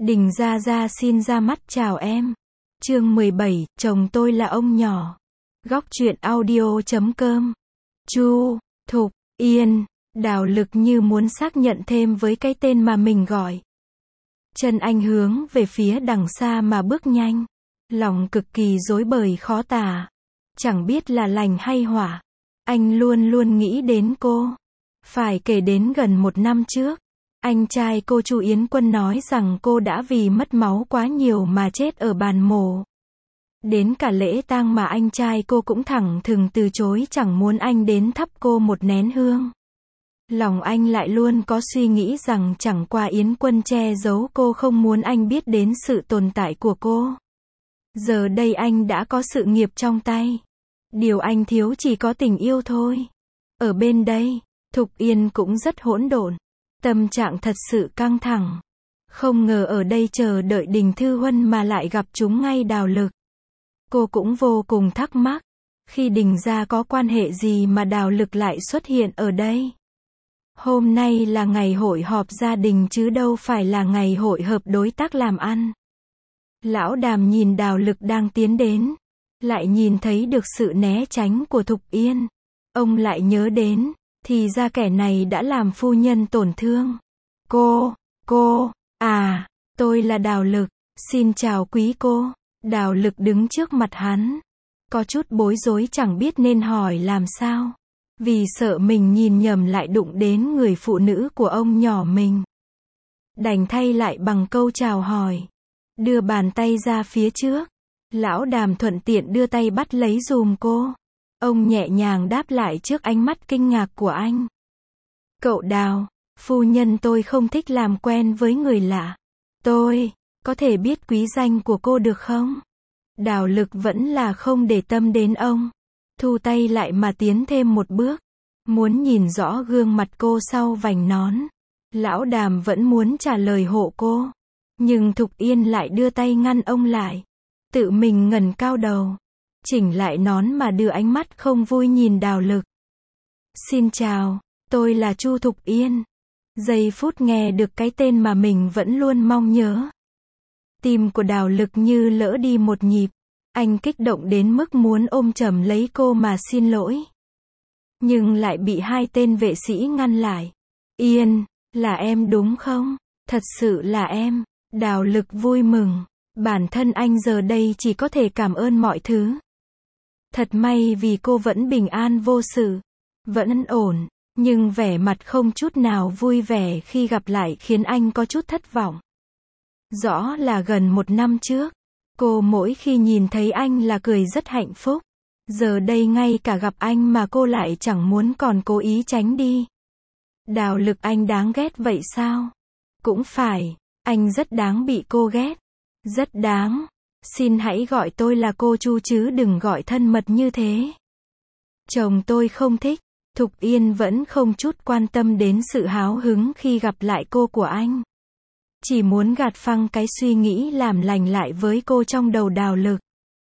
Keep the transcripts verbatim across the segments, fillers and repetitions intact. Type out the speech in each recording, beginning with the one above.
Đình Gia Gia xin ra mắt chào em. Chương mười bảy, chồng tôi là ông nhỏ. Góc truyện audio chấm com. Chu, Thục, Yên, Đào Lực như muốn xác nhận thêm với cái tên mà mình gọi. Chân anh hướng về phía đằng xa mà bước nhanh. Lòng cực kỳ rối bời khó tả. Chẳng biết là lành hay họa. Anh luôn luôn nghĩ đến cô. Phải kể đến gần một năm trước. Anh trai cô Chu Yến Quân nói rằng cô đã vì mất máu quá nhiều mà chết ở bàn mổ. Đến cả lễ tang mà anh trai cô cũng thẳng thừng từ chối, chẳng muốn anh đến thắp cô một nén hương. Lòng anh lại luôn có suy nghĩ rằng chẳng qua Yến Quân che giấu cô, không muốn anh biết đến sự tồn tại của cô. Giờ đây anh đã có sự nghiệp trong tay. Điều anh thiếu chỉ có tình yêu thôi. Ở bên đây, Thục Yên cũng rất hỗn độn. Tâm trạng thật sự căng thẳng. Không ngờ ở đây chờ đợi Đình Thư Huân mà lại gặp chúng ngay Đào Lực. Cô cũng vô cùng thắc mắc. Khi Đình gia có quan hệ gì mà Đào Lực lại xuất hiện ở đây? Hôm nay là ngày hội họp gia đình chứ đâu phải là ngày hội hợp đối tác làm ăn. Lão Đàm nhìn Đào Lực đang tiến đến. Lại nhìn thấy được sự né tránh của Thục Yên. Ông lại nhớ đến. Thì ra kẻ này đã làm phu nhân tổn thương. Cô, cô, à, tôi là Đào Lực, xin chào quý cô. Đào Lực đứng trước mặt hắn. Có chút bối rối, chẳng biết nên hỏi làm sao. Vì sợ mình nhìn nhầm lại đụng đến người phụ nữ của ông nhỏ mình. Đành thay lại bằng câu chào hỏi. Đưa bàn tay ra phía trước. Lão Đàm thuận tiện đưa tay bắt lấy giùm cô. Ông nhẹ nhàng đáp lại trước ánh mắt kinh ngạc của anh. Cậu Đào, phu nhân tôi không thích làm quen với người lạ. Tôi, có thể biết quý danh của cô được không? Đào Lực vẫn là không để tâm đến ông. Thu tay lại mà tiến thêm một bước. Muốn nhìn rõ gương mặt cô sau vành nón. Lão Đàm vẫn muốn trả lời hộ cô. Nhưng Thục Yên lại đưa tay ngăn ông lại. Tự mình ngẩng cao đầu. Chỉnh lại nón mà đưa ánh mắt không vui nhìn Đào Lực. Xin chào, tôi là Chu Thục Yên. Giây phút nghe được cái tên mà mình vẫn luôn mong nhớ. Tim của Đào Lực như lỡ đi một nhịp. Anh kích động đến mức muốn ôm chầm lấy cô mà xin lỗi. Nhưng lại bị hai tên vệ sĩ ngăn lại. Yên, là em đúng không? Thật sự là em. Đào Lực vui mừng. Bản thân anh giờ đây chỉ có thể cảm ơn mọi thứ. Thật may vì cô vẫn bình an vô sự, vẫn ổn, nhưng vẻ mặt không chút nào vui vẻ khi gặp lại khiến anh có chút thất vọng. Rõ là gần một năm trước, cô mỗi khi nhìn thấy anh là cười rất hạnh phúc. Giờ đây ngay cả gặp anh mà cô lại chẳng muốn, còn cố ý tránh đi. Đào Lực, anh đáng ghét vậy sao? Cũng phải, anh rất đáng bị cô ghét. Rất đáng. Xin hãy gọi tôi là cô Chu chứ đừng gọi thân mật như thế. Chồng tôi không thích. Thục Yên vẫn không chút quan tâm đến sự háo hứng khi gặp lại cô của anh. Chỉ muốn gạt phăng cái suy nghĩ làm lành lại với cô trong đầu Đào Lực.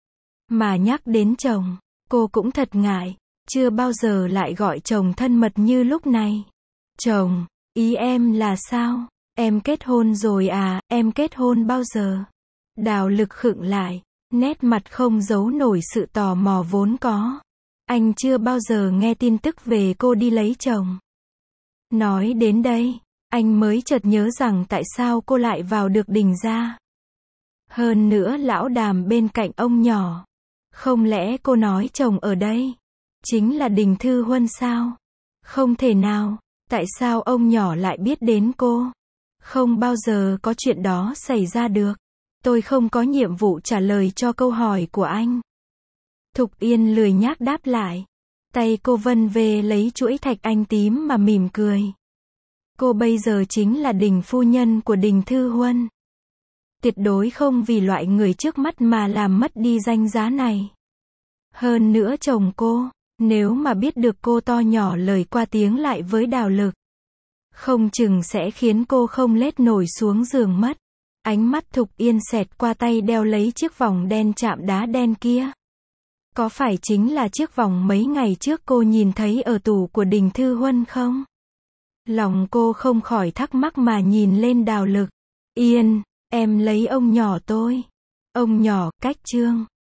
Mà nhắc đến chồng, cô cũng thật ngại. Chưa bao giờ lại gọi chồng thân mật như lúc này. Chồng, ý em là sao? Em kết hôn rồi à? Em kết hôn bao giờ? Đào Lực khựng lại, nét mặt không giấu nổi sự tò mò vốn có. Anh chưa bao giờ nghe tin tức về cô đi lấy chồng. Nói đến đây, anh mới chợt nhớ rằng tại sao cô lại vào được Đình gia. Hơn nữa Lão Đàm bên cạnh ông nhỏ. Không lẽ cô nói chồng ở đây chính là Đình Thư Huân sao? Không thể nào, tại sao ông nhỏ lại biết đến cô? Không bao giờ có chuyện đó xảy ra được. Tôi không có nhiệm vụ trả lời cho câu hỏi của anh. Thục Yên lười nhác đáp lại. Tay cô vân về lấy chuỗi thạch anh tím mà mỉm cười. Cô bây giờ chính là Đình phu nhân của Đình Thư Huân. Tuyệt đối không vì loại người trước mắt mà làm mất đi danh giá này. Hơn nữa chồng cô, nếu mà biết được cô to nhỏ lời qua tiếng lại với Đào Lực, không chừng sẽ khiến cô không lết nổi xuống giường mất. Ánh mắt Thục Yên xẹt qua tay đeo lấy chiếc vòng đen chạm đá đen kia. Có phải chính là chiếc vòng mấy ngày trước cô nhìn thấy ở tủ của Đình Thư Huân không? Lòng cô không khỏi thắc mắc mà nhìn lên Đào Lực. Yên, Em lấy ông nhỏ tôi. Ông nhỏ, cách chương.